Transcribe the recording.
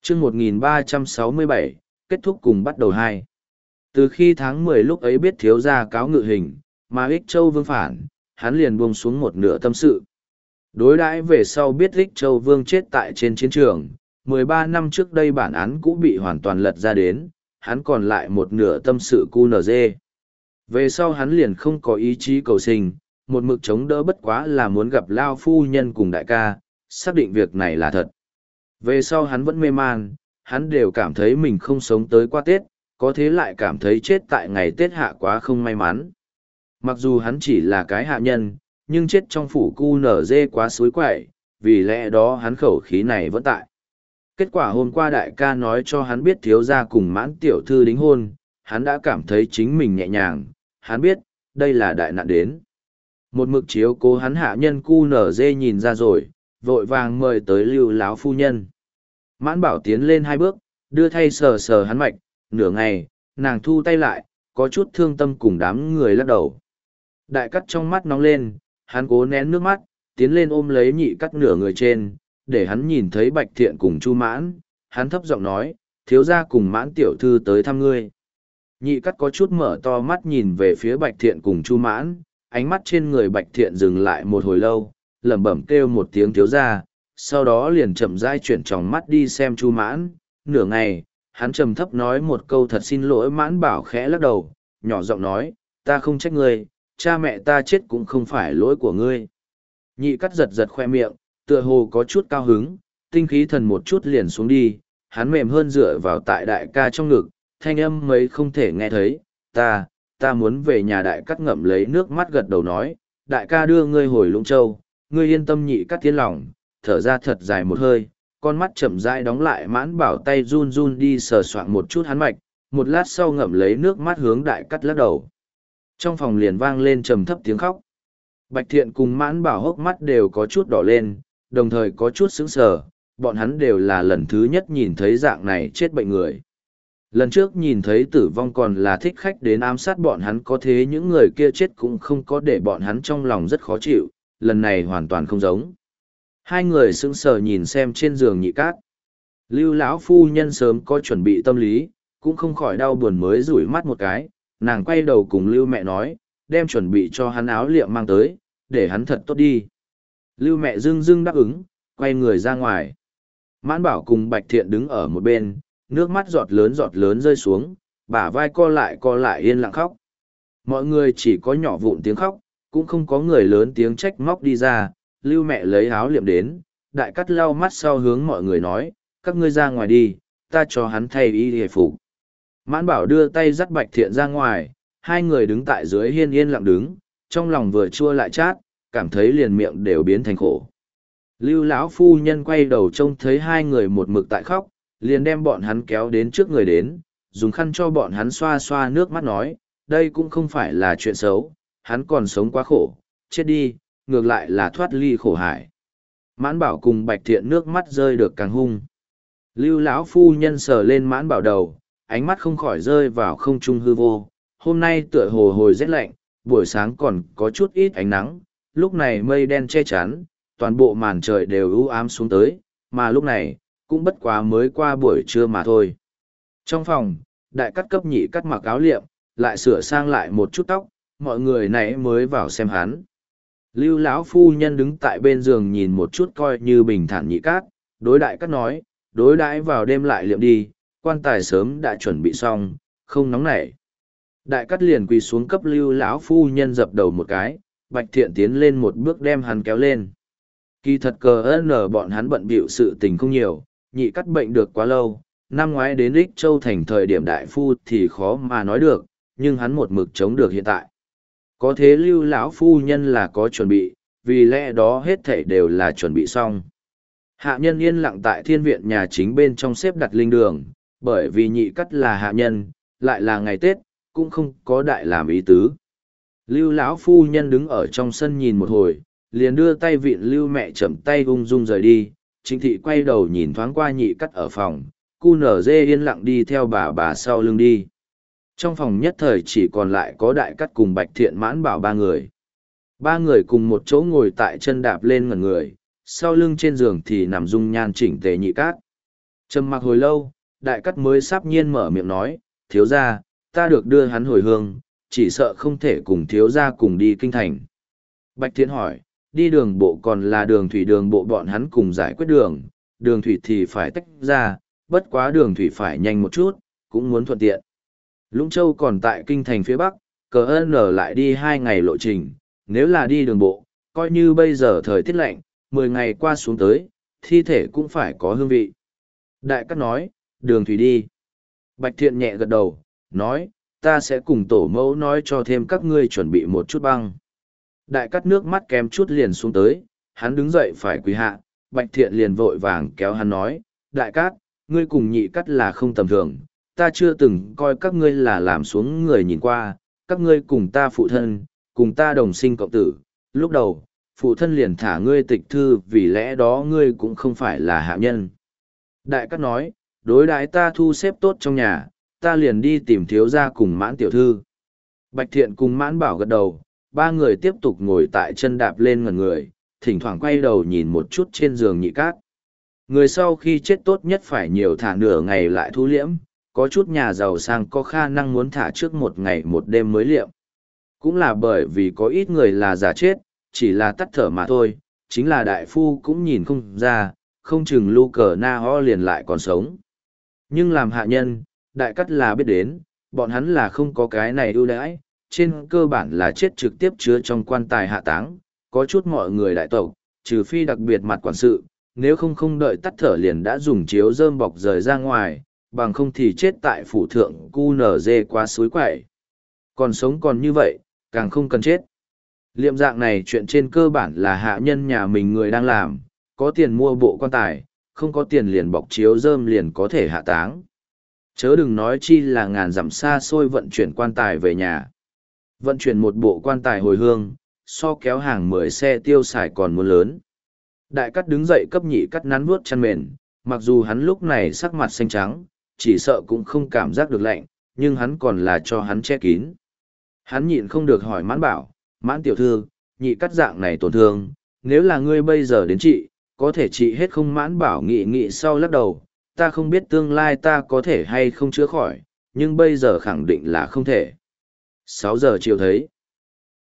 chương 1367, kết thúc cùng bắt đầu hai. Từ khi tháng 10 lúc ấy biết thiếu gia cáo ngự hình, mà Ích Châu Vương phản, hắn liền buông xuống một nửa tâm sự. Đối đãi về sau biết Ích Châu Vương chết tại trên chiến trường, 13 năm trước đây bản án cũ bị hoàn toàn lật ra đến, hắn còn lại một nửa tâm sự QNZ. Về sau hắn liền không có ý chí cầu sinh, một mực chống đỡ bất quá là muốn gặp Lao phu nhân cùng đại ca, xác định việc này là thật. Về sau hắn vẫn mê man, hắn đều cảm thấy mình không sống tới qua Tết, có thế lại cảm thấy chết tại ngày Tết hạ quá không may mắn. Mặc dù hắn chỉ là cái hạ nhân, nhưng chết trong phủ QNZ quá suối quậy, vì lẽ đó hắn khẩu khí này vẫn tại. Kết quả hôm qua đại ca nói cho hắn biết thiếu gia cùng Mãn tiểu thư đính hôn, hắn đã cảm thấy chính mình nhẹ nhàng, hắn biết, đây là đại nạn đến. Một mực chiếu cố hắn hạ nhân QNZ nhìn ra rồi, vội vàng mời tới Lưu lão phu nhân. Mãn Bảo tiến lên 2 bước, đưa thay sờ sờ hắn mạch, nửa ngày, nàng thu tay lại, có chút thương tâm cùng đám người lắc đầu. Đại cắt trong mắt nóng lên, hắn cố nén nước mắt, tiến lên ôm lấy nhị cắt nửa người trên, để hắn nhìn thấy Bạch Thiện cùng Chu Mãn, hắn thấp giọng nói, thiếu gia cùng Mãn tiểu thư tới thăm ngươi. Nhị cắt có chút mở to mắt nhìn về phía Bạch Thiện cùng Chu Mãn, ánh mắt trên người Bạch Thiện dừng lại một hồi lâu, lẩm bẩm kêu một tiếng thiếu gia, sau đó liền chậm rãi chuyển tròng mắt đi xem Chu Mãn, nửa ngày, hắn trầm thấp nói một câu thật xin lỗi. Mãn Bảo khẽ lắc đầu, nhỏ giọng nói, ta không trách ngươi, cha mẹ ta chết cũng không phải lỗi của ngươi. Nhị cắt giật giật khoe miệng, tựa hồ có chút cao hứng, tinh khí thần một chút liền xuống đi, hắn mềm hơn dựa vào tại đại ca trong ngực, thanh âm mấy không thể nghe thấy, ta muốn về nhà. Đại cắt ngậm lấy nước mắt gật đầu nói, đại ca đưa ngươi hồi Lũng Châu, ngươi yên tâm. Nhị cắt tiến lòng, thở ra thật dài một hơi, con mắt chậm rãi đóng lại. Mãn Bảo tay run run đi sờ soạng một chút hắn mạch, một lát sau ngậm lấy nước mắt hướng đại cắt lắc đầu. Trong phòng liền vang lên trầm thấp tiếng khóc. Bạch Thiện cùng Mãn Bảo hốc mắt đều có chút đỏ lên, đồng thời có chút sững sờ, bọn hắn đều là lần thứ nhất nhìn thấy dạng này chết bệnh người. Lần trước nhìn thấy tử vong còn là thích khách đến ám sát bọn hắn, có thế những người kia chết cũng không có để bọn hắn trong lòng rất khó chịu, lần này hoàn toàn không giống. Hai người sững sờ nhìn xem trên giường nhị cát. Lưu lão phu nhân sớm có chuẩn bị tâm lý, cũng không khỏi đau buồn mới rủi mắt một cái, nàng quay đầu cùng Lưu mẹ nói, đem chuẩn bị cho hắn áo liệm mang tới, để hắn thật tốt đi. Lưu mẹ dưng dưng đáp ứng, quay người ra ngoài. Mãn Bảo cùng Bạch Thiện đứng ở một bên, nước mắt giọt lớn rơi xuống, bả vai co lại yên lặng khóc. Mọi người chỉ có nhỏ vụn tiếng khóc, cũng không có người lớn tiếng trách móc đi ra. Lưu mẹ lấy áo liệm đến, đại cắt lau mắt sau hướng mọi người nói, các ngươi ra ngoài đi, ta cho hắn thay y hề phục. Mãn Bảo đưa tay dắt Bạch Thiện ra ngoài, hai người đứng tại dưới hiên yên lặng đứng, trong lòng vừa chua lại chát, cảm thấy liền miệng đều biến thành khổ. Lưu lão phu nhân quay đầu trông thấy hai người một mực tại khóc, liền đem bọn hắn kéo đến trước người đến, dùng khăn cho bọn hắn xoa xoa nước mắt nói, đây cũng không phải là chuyện xấu, hắn còn sống quá khổ, chết đi, ngược lại là thoát ly khổ hải. Mãn Bảo cùng Bạch Thiện nước mắt rơi được càng hung. Lưu lão phu nhân sờ lên Mãn Bảo đầu, ánh mắt không khỏi rơi vào không trung hư vô. Hôm nay tựa hồ hồi rét lạnh, buổi sáng còn có chút ít ánh nắng, lúc này mây đen che chắn, toàn bộ màn trời đều u ám xuống tới, mà lúc này, cũng bất quá mới qua buổi trưa mà thôi. Trong phòng, đại cắt cấp nhị cắt mặc áo liệm, lại sửa sang lại một chút tóc, mọi người nãy mới vào xem hắn. Lưu lão phu nhân đứng tại bên giường nhìn một chút coi như bình thản nhị cát, đối đại cắt nói, đối đãi vào đêm lại liệm đi, quan tài sớm đã chuẩn bị xong, không nóng nảy. Đại cắt liền quỳ xuống cấp Lưu lão phu nhân dập đầu một cái, Bạch Thiện tiến lên một bước đem hắn kéo lên. Kỳ thật bọn hắn bận bịu sự tình không nhiều, nhị cắt bệnh được quá lâu, năm ngoái đến Ích Châu thành thời điểm đại phu thì khó mà nói được, nhưng hắn một mực chống được hiện tại. Có thế Lưu lão phu nhân là có chuẩn bị, vì lẽ đó hết thảy đều là chuẩn bị xong. Hạ nhân yên lặng tại thiên viện nhà chính bên trong xếp đặt linh đường, bởi vì nhị cắt là hạ nhân, lại là ngày Tết, cũng không có đại làm ý tứ. Lưu lão phu nhân đứng ở trong sân nhìn một hồi, liền đưa tay vịn Lưu mẹ chậm tay ung dung rời đi. Trịnh thị quay đầu nhìn thoáng qua nhị cắt ở phòng, QNZ yên lặng đi theo bà sau lưng đi. Trong phòng nhất thời chỉ còn lại có đại cắt cùng Bạch Thiện Mãn Bảo ba người. Ba người cùng một chỗ ngồi tại chân đạp lên ngẩn người, sau lưng trên giường thì nằm dung nhan chỉnh tề nhị cát. Trầm mặc hồi lâu, đại cắt mới sắp nhiên mở miệng nói, thiếu gia, ta được đưa hắn hồi hương, chỉ sợ không thể cùng thiếu gia cùng đi kinh thành. Bạch Thiện hỏi, đi đường bộ còn là đường thủy, đường bộ bọn hắn cùng giải quyết đường thủy thì phải tách ra, bất quá đường thủy phải nhanh một chút, cũng muốn thuận tiện. Lũng Châu còn tại kinh thành phía bắc, cờ ơn lại đi 2 ngày lộ trình, nếu là đi đường bộ, coi như bây giờ thời tiết lạnh, 10 ngày qua xuống tới, thi thể cũng phải có hương vị. Đại cát nói, đường thủy đi. Bạch Thiện nhẹ gật đầu, nói, ta sẽ cùng tổ mẫu nói cho thêm các ngươi chuẩn bị một chút băng. Đại cát nước mắt kém chút liền xuống tới, hắn đứng dậy phải quỳ hạ, Bạch Thiện liền vội vàng kéo hắn nói, đại cát, ngươi cùng nhị cát là không tầm thường, ta chưa từng coi các ngươi là làm xuống người nhìn qua, các ngươi cùng ta phụ thân, cùng ta đồng sinh cộng tử, lúc đầu, phụ thân liền thả ngươi tịch thư vì lẽ đó ngươi cũng không phải là hạ nhân. Đại cát nói, đối đãi ta thu xếp tốt trong nhà, ta liền đi tìm thiếu gia cùng Mãn tiểu thư. Bạch Thiện cùng Mãn Bảo gật đầu, 3 người tiếp tục ngồi tại chân đạp lên ngẩn người, thỉnh thoảng quay đầu nhìn một chút trên giường nhị cát. Người sau khi chết tốt nhất phải nhiều thả nửa ngày lại thu liễm, có chút nhà giàu sang có khả năng muốn thả trước 1 ngày 1 đêm mới liệm. Cũng là bởi vì có ít người là giả chết, chỉ là tắt thở mà thôi, chính là đại phu cũng nhìn không ra, không chừng lu cờ na ho liền lại còn sống. Nhưng làm hạ nhân, đại cắt là biết đến, bọn hắn là không có cái này ưu đãi, trên cơ bản là chết trực tiếp chứa trong quan tài hạ táng, có chút mọi người đại tộc, trừ phi đặc biệt mặt quản sự, nếu không đợi tắt thở liền đã dùng chiếu rơm bọc rời ra ngoài, bằng không thì chết tại phủ thượng cu nở dê qua suối quậy. Còn sống còn như vậy, càng không cần chết. Liệm dạng này chuyện trên cơ bản là hạ nhân nhà mình người đang làm, có tiền mua bộ quan tài, không có tiền liền bọc chiếu rơm liền có thể hạ táng. Chớ đừng nói chi là ngàn dặm xa xôi vận chuyển quan tài về nhà. Vận chuyển một bộ quan tài hồi hương, so kéo hàng 10 xe tiêu xài còn muốn lớn. Đại cắt đứng dậy cấp nhị cắt nắn vuốt chăn mền, mặc dù hắn lúc này sắc mặt xanh trắng, chỉ sợ cũng không cảm giác được lạnh, nhưng hắn còn là cho hắn che kín. Hắn nhịn không được hỏi Mãn Bảo, Mãn tiểu thư, nhị cắt dạng này tổn thương, nếu là ngươi bây giờ đến trị, có thể trị hết không? Mãn Bảo nghị sau lắc đầu, ta không biết tương lai ta có thể hay không chữa khỏi, nhưng bây giờ khẳng định là không thể. 6 giờ chiều thấy.